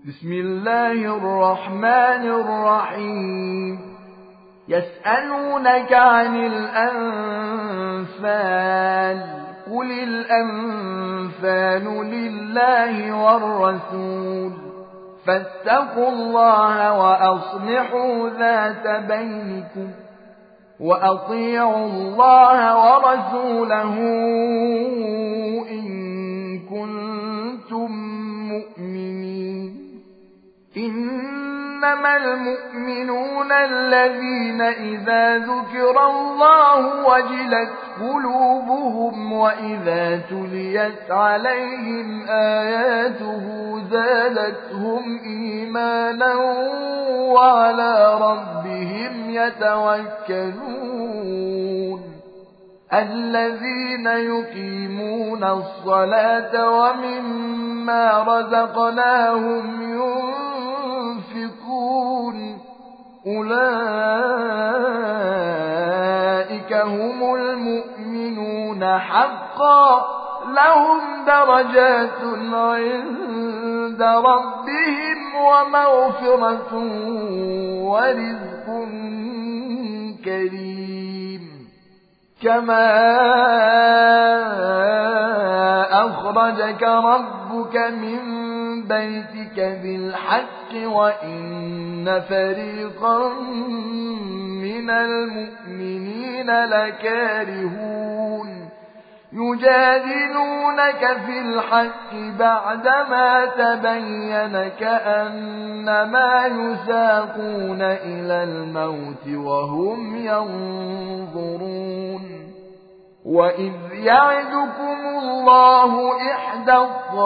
بسم الله الرحمن الرحيم. يسألونك عن الأنفال، قل الأنفال لله والرسول، فاتقوا الله وأصلحوا ذات بينكم، وأطيعوا الله ورسوله إن كنتم مؤمنين. إنما المؤمنون الذين إذا ذكر الله وجلت قلوبهم وإذا تليت عليهم آياته زادتهم إيمانا وعلى ربهم يتوكلون. الذين يقيمون الصلاة ومما رزقناهم ينفقون، أولئك هم المؤمنون حقا، لهم درجات عند ربهم ومغفرة ورزق كريم. كما أخرجك ربك من بيتك بالحق وإن فريقا من المؤمنين لكارهون، يجادلونك في الحق بعدما تبين كأنما يساقون إلى الموت وهم ينظرون. وإذ يعدكم الله إحدى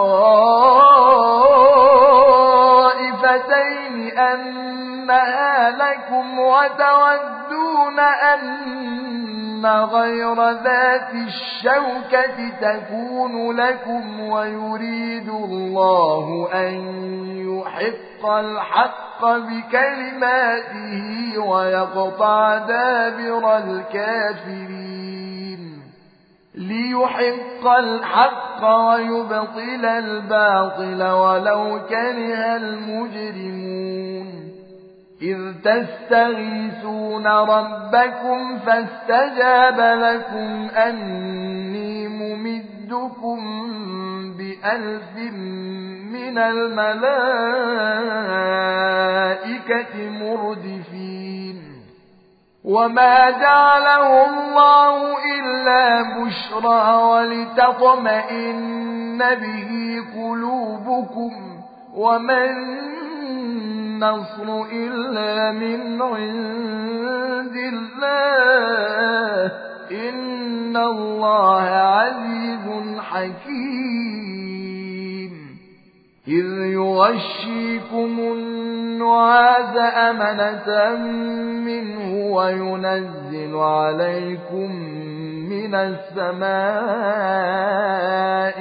الطائفتين أنها لكم وتودون أن غير ذات الشوكة تكون لكم، ويريد الله أن يحق الحق بكلماته ويقطع دابر الكافرين، ليحق الحق ويبطل الباطل ولو كره المجرمون. إذ تستغيثون ربكم فاستجاب لكم أني ممدكم بألف من الملائكة مردفين. وما جعله الله إلا بشرى ولتطمئن به قلوبكم، وما النصر إلا من عند الله، إن الله عزيز حكيم. إذ يغشيكم النعاس أمنة منه وينزل عليكم من السماء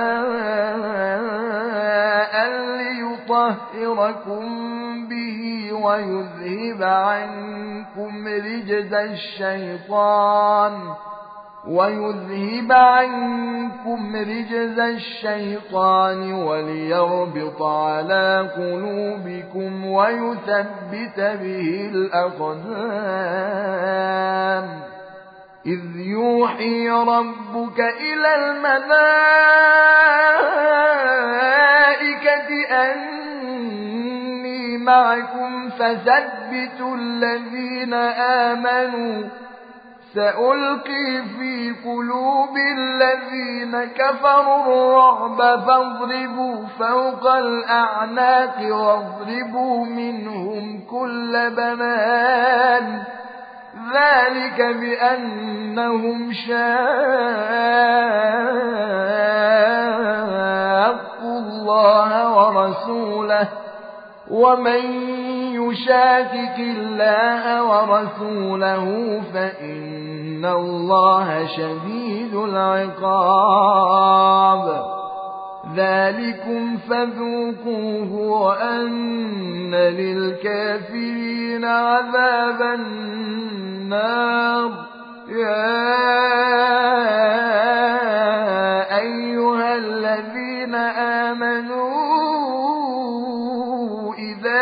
ماء ليطهركم به ويذهب عنكم رجز الشيطان وليربط على قلوبكم ويثبت به الأقدام. إذ يوحي ربك إلى الملائكة أني معكم فثبتوا الذين آمنوا، سألقي في قلوب الذين كفروا الرعب فاضربوا فوق الأعناق واضربوا منهم كل بنان، ذلك بأنهم شاقوا الله ورسوله، ومن يشاكك الله ورسوله فإن الله شديد العقاب. ذلكم فذوقوه وأن للكافرين عذاب النار. يا أيها الذين آمنوا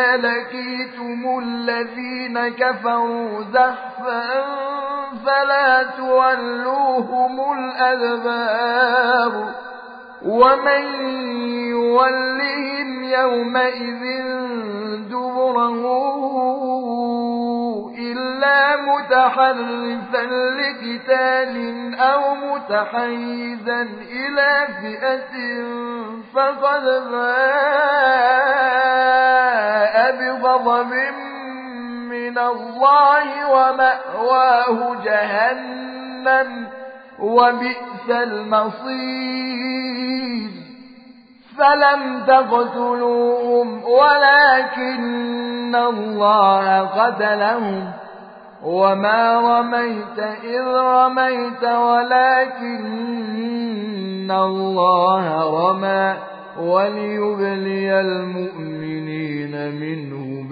إذا لقيتم الذين كفروا زحفا فلا تولوهم الأدبار ومن يولهم يومئذ دبره إلا متحرفا لقتال أو متحيزا إلى فئة فقد باء بغضب من الله ومأواه جهنم وبئس المصير فلم تقتلوهم ولكن الله قتلهم وما رميت إذ رميت ولكن الله رمى وليبلي المؤمنين منه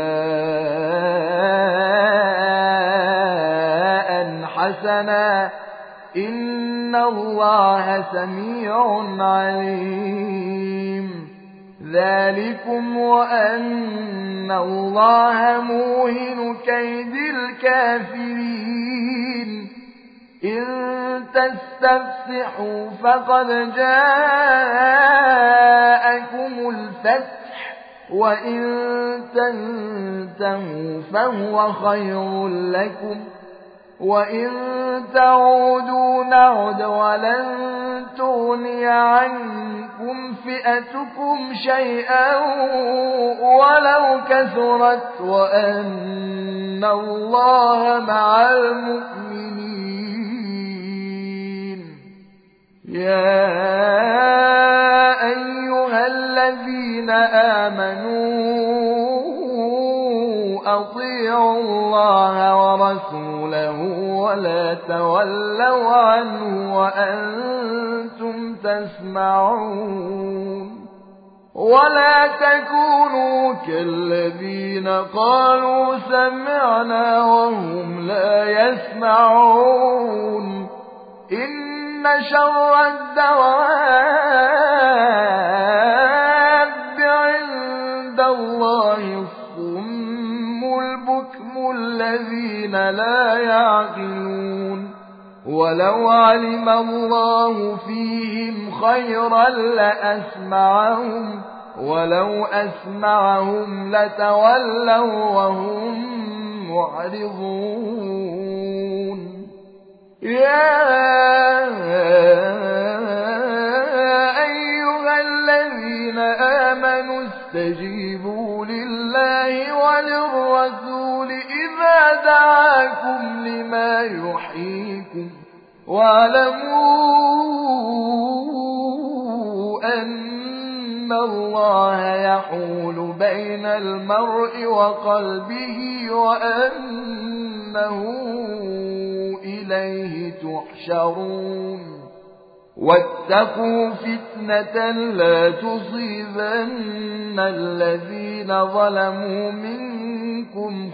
بلاء حسنا إن الله سميع عليم ذلكم وأن الله موهن كيد الكافرين إن تستفتحوا فقد جاءكم الفتح وإن تنتهوا فهو خير لكم وإن تعودوا نعد ولن تغني عنكم فئتكم شيئا ولو كثرت وأن الله مع المؤمنين يا أيها الذين آمنوا أطيعوا الله ورسوله ولا تولوا عنه وأنتم تسمعون ولا تكونوا كالذين قالوا سمعنا وهم لا يسمعون إن شر الدواب عند الله البكم الذين لا يعقلون ولو علم الله فيهم خيرا لأسمعهم ولو أسمعهم لتولوا وهم معرضون يا أيها الذين آمنوا استجيبوا لله وللرسول إذا دعاكم لما يحييكم واعلموا أن الله يحول بين المرء وقلبه وأنه إليه تحشرون واتقوا فتنة لا تصيبن الذين ظلموا منكم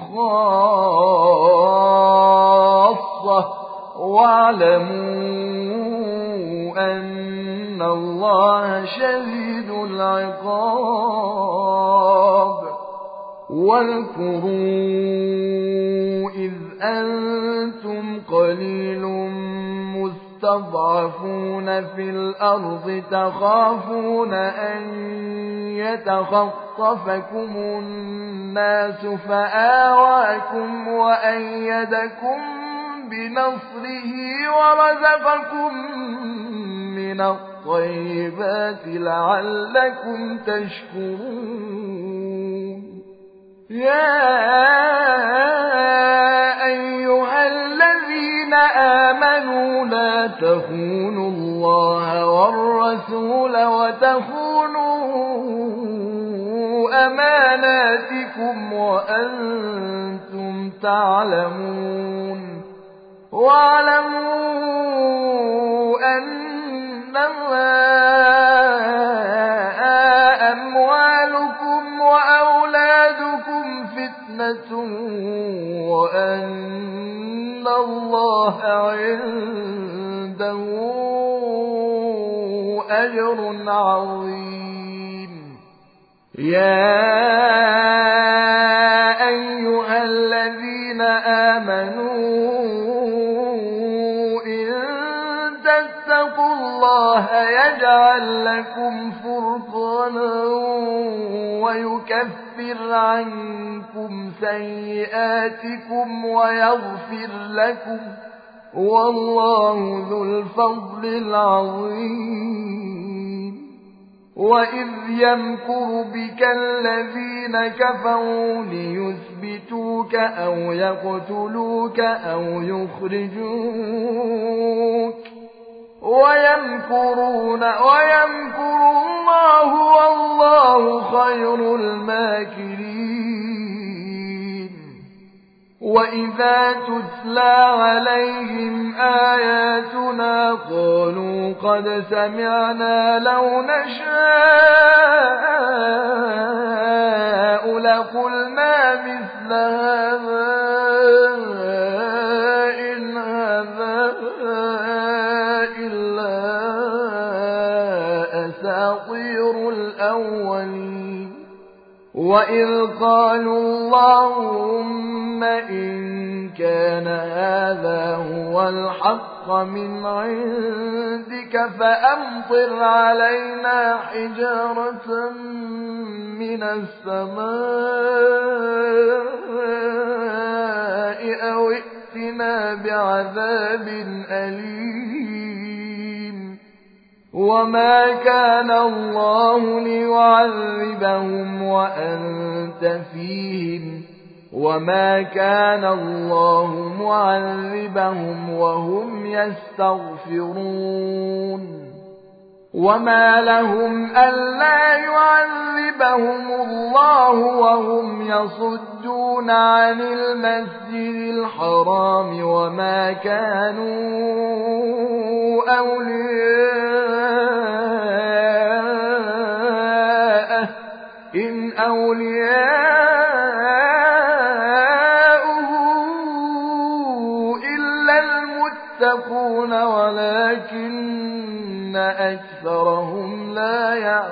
خاصة واعلموا أن الله شديد العقاب واذكروا إذ أنتم قليل مستضعفون في الأرض تخافون أن يتخطفكم الناس فآواكم وأيدكم بنصره ورزقكم من الطيبات لعلكم تشكرون يا أيها الذين آمنوا لا تخونوا الله والرسول وتخونوا أماناتكم وأنتم تعلمون واعلموا أنما أموالكم وأولادكم فتنة وأن الله عنده أجر عظيم يا يجعل لكم فرقانا ويكفر عنكم سيئاتكم ويغفر لكم والله ذو الفضل العظيم وإذ يمكر بك الذين كفروا ليثبتوك أو يقتلوك أو يخرجوك ويمكر الله والله خير الماكرين وإذا تتلى عليهم آياتنا قالوا قد سمعنا لو نشاء لقلنا مثل هذا إن هذا إلا أساطير الأولين وإذ قالوا اللهم إن كان هذا هو الحق من عندك فأمطر علينا حجارة من السماء أو ائتنا بعذاب أليم وما كان الله ليعذبهم وأنت فيهم وما كان الله معذبهم وهم يستغفرون وما لهم ألا يعذبهم الله وهم يصدون عن المسجد الحرام وما كانوا أولياءه إن أولياؤه إلا المتقون ولكن أكثرهم لا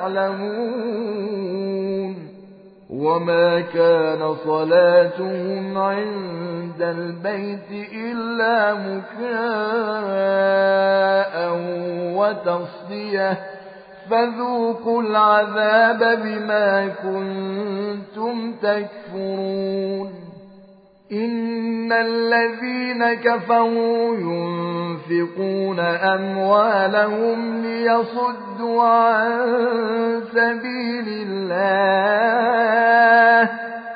يعلمون وما كان صلاتهم عند البيت إلا مكاء وتصدية فذوقوا العذاب بما كنتم تكفرون إن الذين كفروا ينفقون أموالهم ليصدوا عن سبيل الله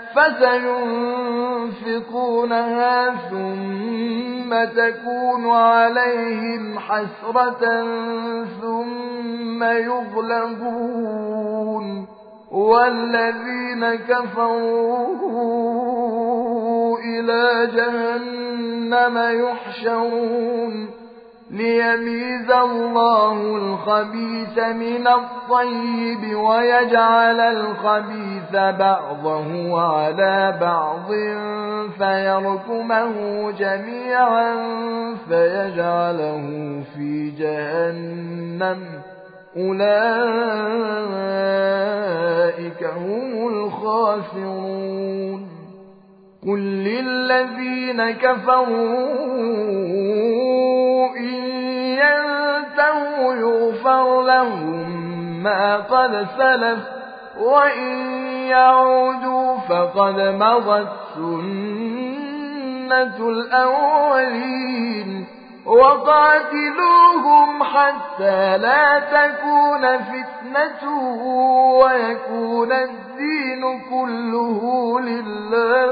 فسينفقونها ثم تكون عليهم حسرة ثم يغلبون والذين كفروا إلى جهنم يحشرون ليميز الله الخبيث من الطيب ويجعل الخبيث بعضه على بعض فيركمه جميعا فيجعله في جهنم أولئك هم الخاسرون قل للذين كفروا إن ينتهوا يغفر لهم ما قد سلف وإن يعودوا فقد مضت سنة الأولين وقاتلوهم حتى لا تكون فتنة ويكون الدين كله لله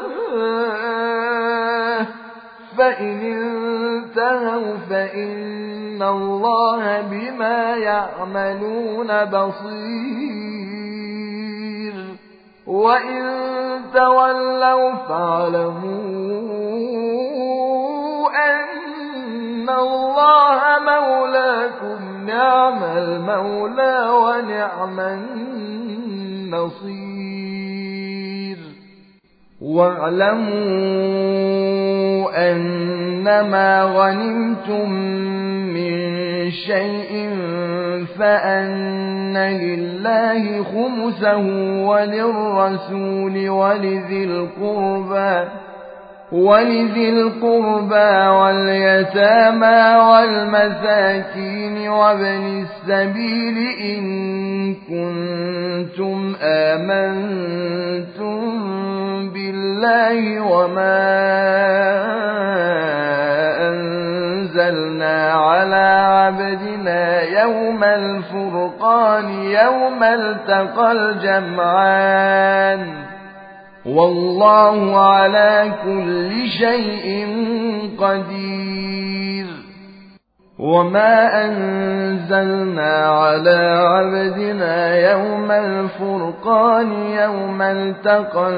فإن انتهوا فإن الله بما يعملون بصير وإن تولوا فاعلموا أن الله مولاكم نعم المولى ونعم النصير واعلموا أنما غنمتم من شيء فأن لله خمسه وللرسول ولذي القربى ولذي القربى واليتامى والمساكين وابن السبيل إن كنتم آمنتم بالله وما أنزلنا على عبدنا يوم الفرقان يوم التقى الجمعان والله على كل شيء قدير. وما أنزلنا على عبدنا يوم الفرقان يوم التقى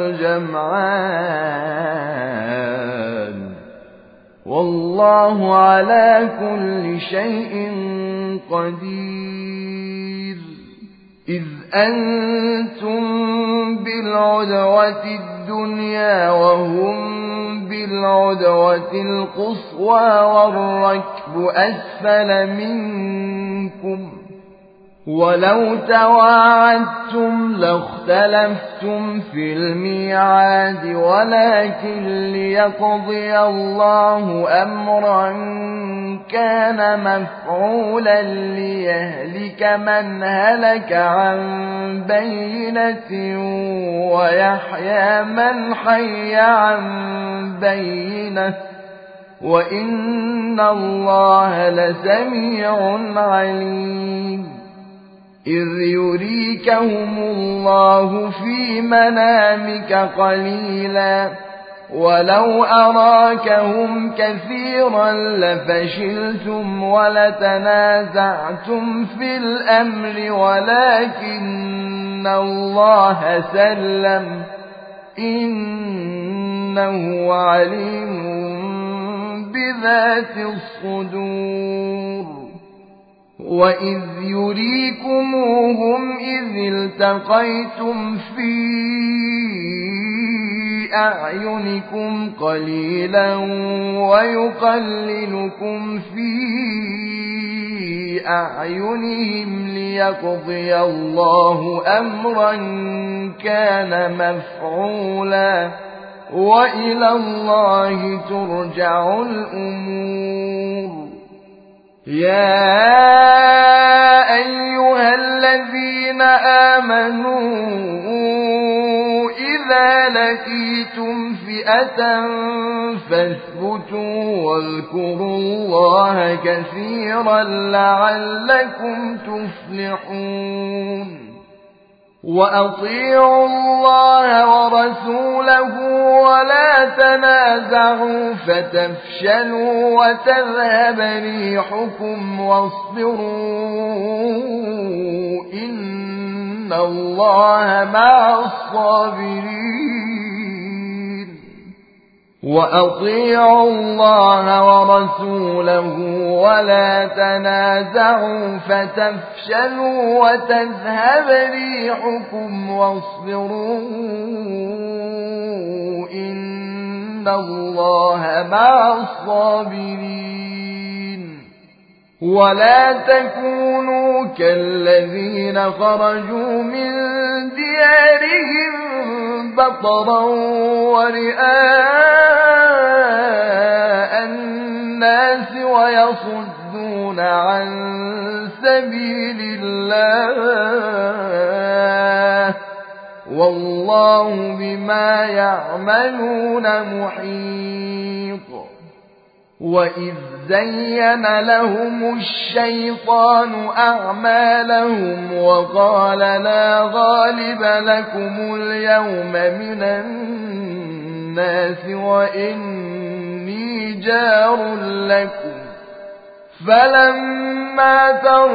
الجمعان والله على كل شيء قدير. إذ أنتم بالعدوة الدنيا وهم بالعدوة القصوى والركب أسفل منكم ولو تواعدتم لاختلفتم في الميعاد ولكن ليقضي الله أمرا كان مفعولا ليهلك من هلك عن بينة ويحيى من حي عن بينة وإن الله لسميع عليم. إذ يريكهم الله في منامك قليلا ولو أراكهم كثيرا لفشلتم ولتنازعتم في الأمر ولكن الله سلم إنه عليم بذات الصدور. وإذ يريكموهم إذ التقيتم في أعينكم قليلا ويقللكم في أعينهم ليقضي الله أمرا كان مفعولا وإلى الله ترجع الأمور. يا أيها الذين آمنوا إذا لقيتم فئة فاثبتوا واذكروا الله كثيرا لعلكم تفلحون. وأطيعوا الله ورسوله ولا تنازعوا فتفشلوا وتذهب ريحكم واصبروا إن الله مع الصابرين. وأطيعوا الله ورسوله ولا تنازعوا فتفشلوا وتذهب ريحكم واصبروا إن الله مع الصابرين. ولا تكونوا كالذين خرجوا من ديارهم بطرا ورئاء الناس ويصدون عن سبيل الله والله بما يعملون محيط. وإذ زين لهم الشيطان أعمالهم وقال لا غالب لكم اليوم من الناس وإني جار لكم فلما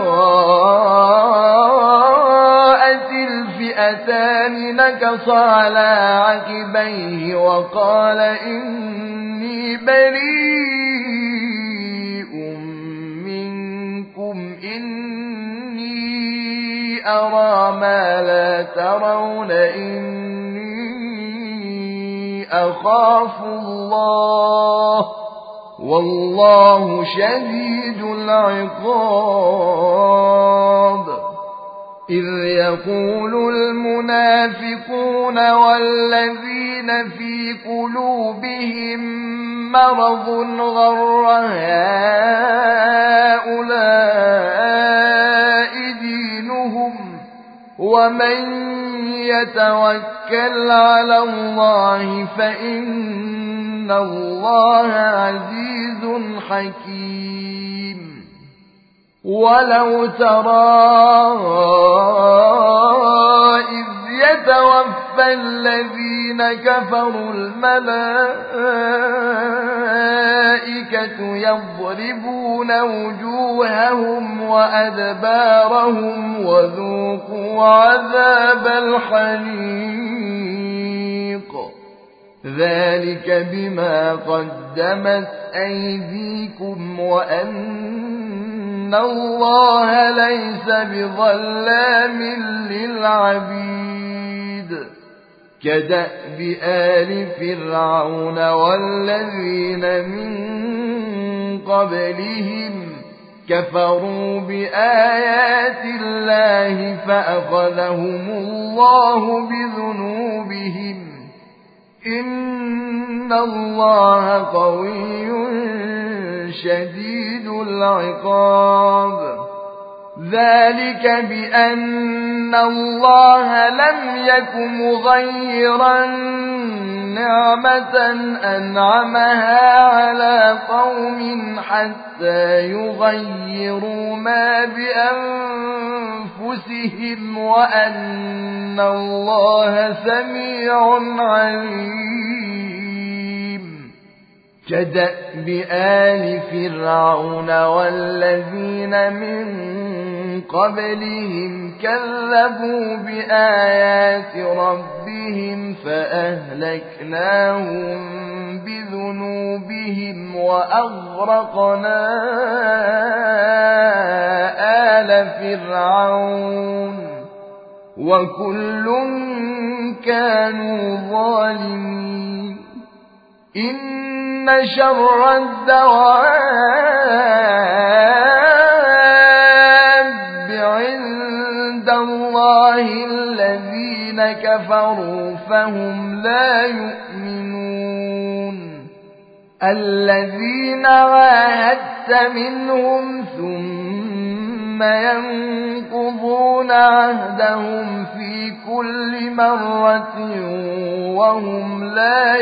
تراءت الفئتان نكص على عقبيه وقال إني بريء منكم إني أرى ما لا ترون إني أخاف الله والله شديد العقاب. إذ يقول المنافقون والذين في قلوبهم مرض غر هؤلاء دينهم ومن يتوكل على الله فإن الله عزيز حكيم ولو ترى إذ يتوفى الذين كفروا الملائكة يضربون وجوههم وأدبارهم وذوقوا عذاب الحريق ذلك بما قدمت أيديكم وأن الله ليس بظلام للعبيد كدأب آل فرعون والذين من قبلهم كفروا بآيات الله فأخذهم الله بذنوبهم إن الله قوي شديد العقاب ذلك بأن الله لم يك مغيرا نعمة أنعمها على قوم حتى يغيروا ما بأنفسهم وأن الله سميع عليم كدأب آل فرعون والذين من قبلهم كذبوا بآيات ربهم فأهلكناهم بذنوبهم وأغرقنا آل فرعون وكل كانوا ظالمين إن شر الدواب عند الله الذين كفروا فهم لا يؤمنون الذين عاهدت منهم ثم ينقضون عهدهم في كل مرة وهم لا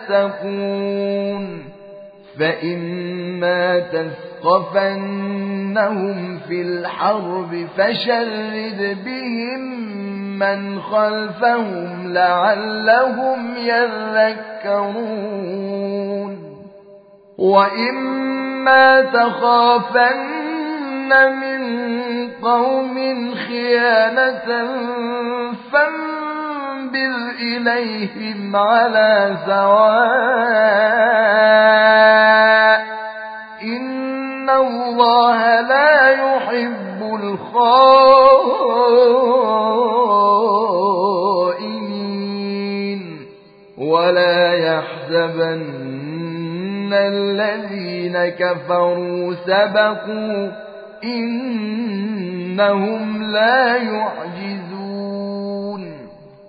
يتقون فإما تثقفنهم في الحرب فشرد بهم من خلفهم لعلهم يذكرون وإما تخافن من قوم خيانة فانبذ إليهم على سواء إن الله لا يحب الخائنين ولا يحسبن الذين كفروا سبقوا إنهم لا يعجزون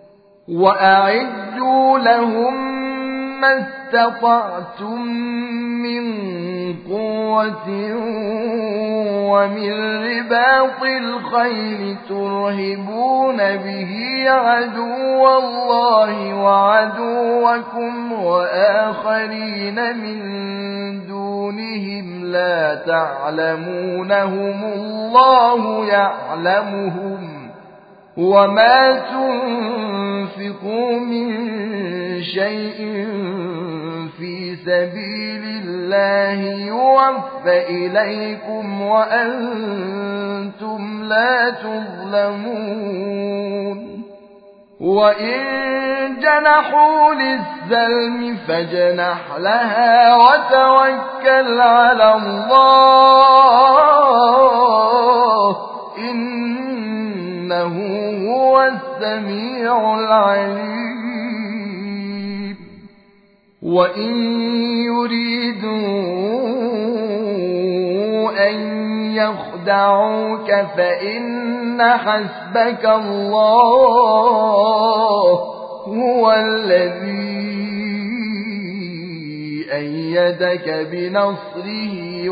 وأعدوا لهم ما استطعتم من قوة ومن رباط الخيل ترهبون به عدو الله وعدوكم وآخرين من دونهم لا تعلمونهم الله يعلمهم وما تنفقوا من شيء في سبيل الله يوفى إليكم وأنتم لا تظلمون وإن جنحوا للسلم فاجنح لها وتوكل على الله إنه هو السميع العليم وإن يريدوا أن يخرجوا يخدعوك فإن حسبك الله هو الذي أيدك بنصره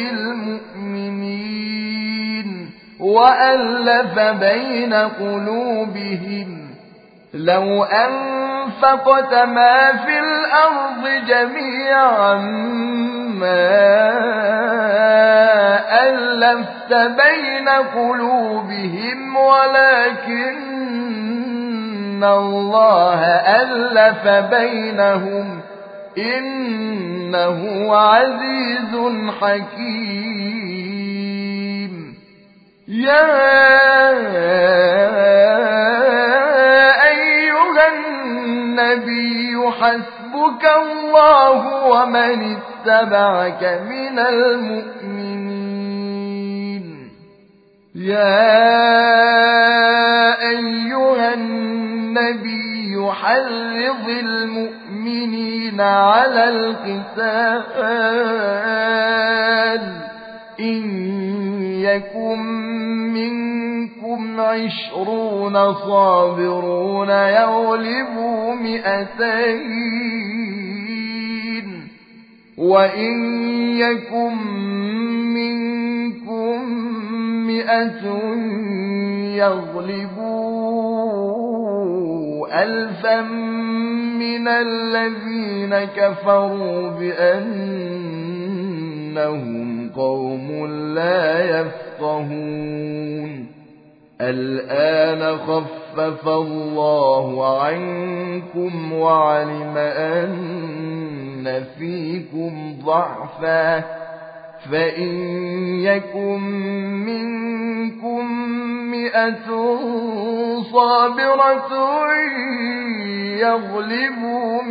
وبالمؤمنين وألف بين قلوبهم لو أنفقت ما في الأرض جميعا ما ألفت بين قلوبهم ولكن الله ألف بينهم إنه عزيز حكيم يا أيها النبي حسبك الله ومن اتبعك من المؤمنين يا أيها النبي حرض المؤمنين على القتال إن يكن منكم 20 صابرون يغلبوا 200 وإن يكن منكم 100 يغلبوا 1000 من الذين كفروا بأنهم قوم لا يفقهون الآن خفف الله عنكم وعلم أن فيكم ضعفا فإن يكن منكم 100 صابرة يغلبوا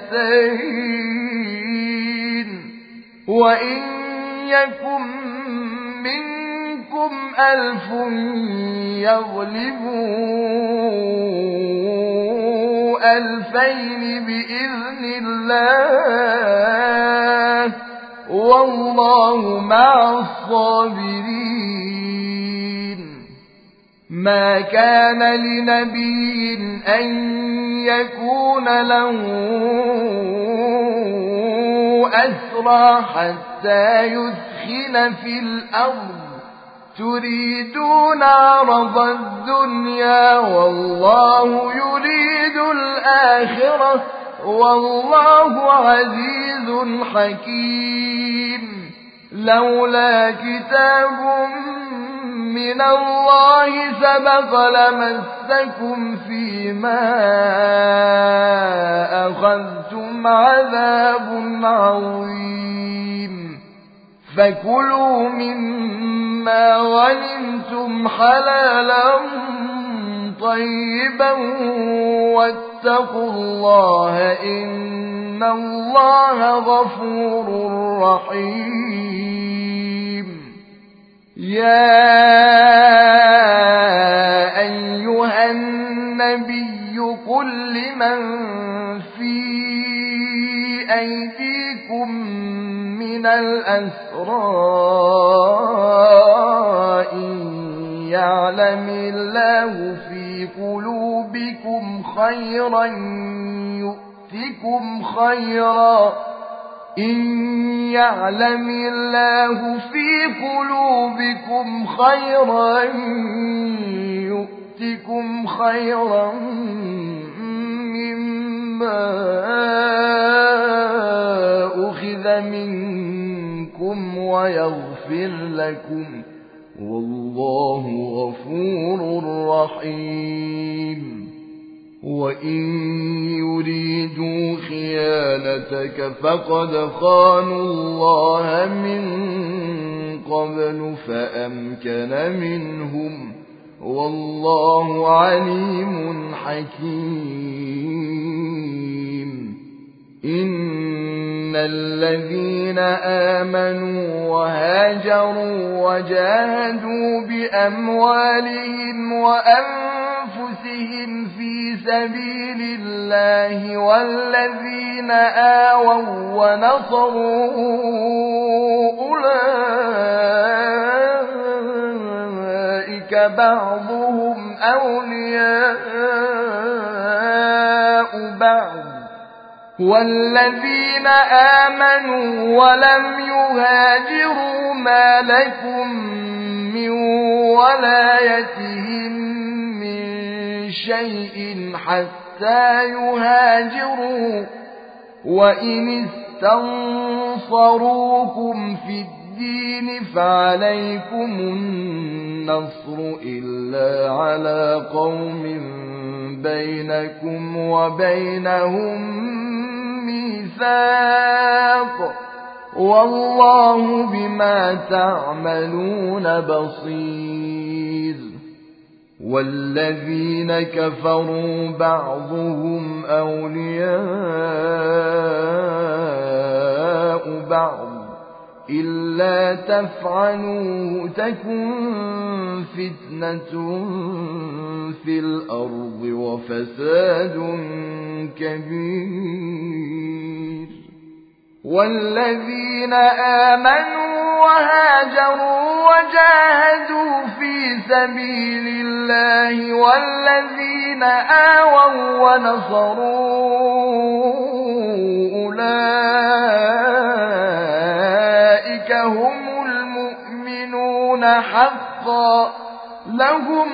200 وإن يكن منكم 1000 يغلبوا 2000 بإذن الله والله مع الصابرين ما كان لنبي أن يكون له أسرى حتى يثخن في الأرض تريدون عرض الدنيا والله يريد الآخرة والله عزيز حكيم لولا كتاب من الله سبق لمسكم فيما أخذتم عذاب عظيم فكلوا مما غنمتم حلالا طيبا واتقوا الله إن الله غفور رحيم يا أيها النبي قل لمن في أيديكم من الأسرى إن يعلم الله في قلوبكم خيرا يؤتكم خيرا إن يعلم الله في قلوبكم خيرا يؤتكم خيرا مما أخذ منكم ويغفر لكم والله غفور رحيم وإن يريدوا خيانتك فقد خانوا الله من قبل فأمكن منهم والله عليم حكيم إن الذين آمنوا وهاجروا وجاهدوا بأموالهم وأنفسهم في سبيل الله والذين آووا ونصروا بعضهم أولياء بعض والذين آمنوا ولم يهاجروا ما لكم من ولايتهم من شيء حتى يهاجروا وإن استنصروكم في الدين فعليكم النصر إلا على قوم بينكم وبينهم ميثاق والله بما تعملون بصير والذين كفروا بعضهم أولياء بعض إلا تفعلوا تكن فتنة في الأرض وفساد كبير والذين آمنوا وهاجروا وجاهدوا في سبيل الله والذين آووا ونصروا أولئك هم المؤمنون حقا لهم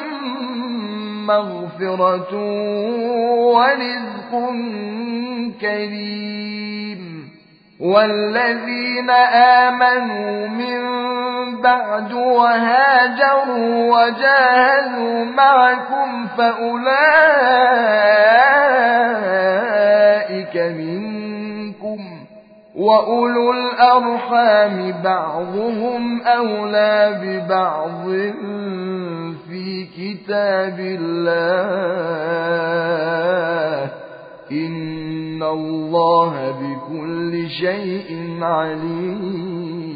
مغفرة ورزق كريم والذين آمنوا من بعد وهاجروا وجاهدوا معكم فأولئك منكم وأولو الأرحام بعضهم أولى ببعض في كتاب الله إن الله بكل شيء عليم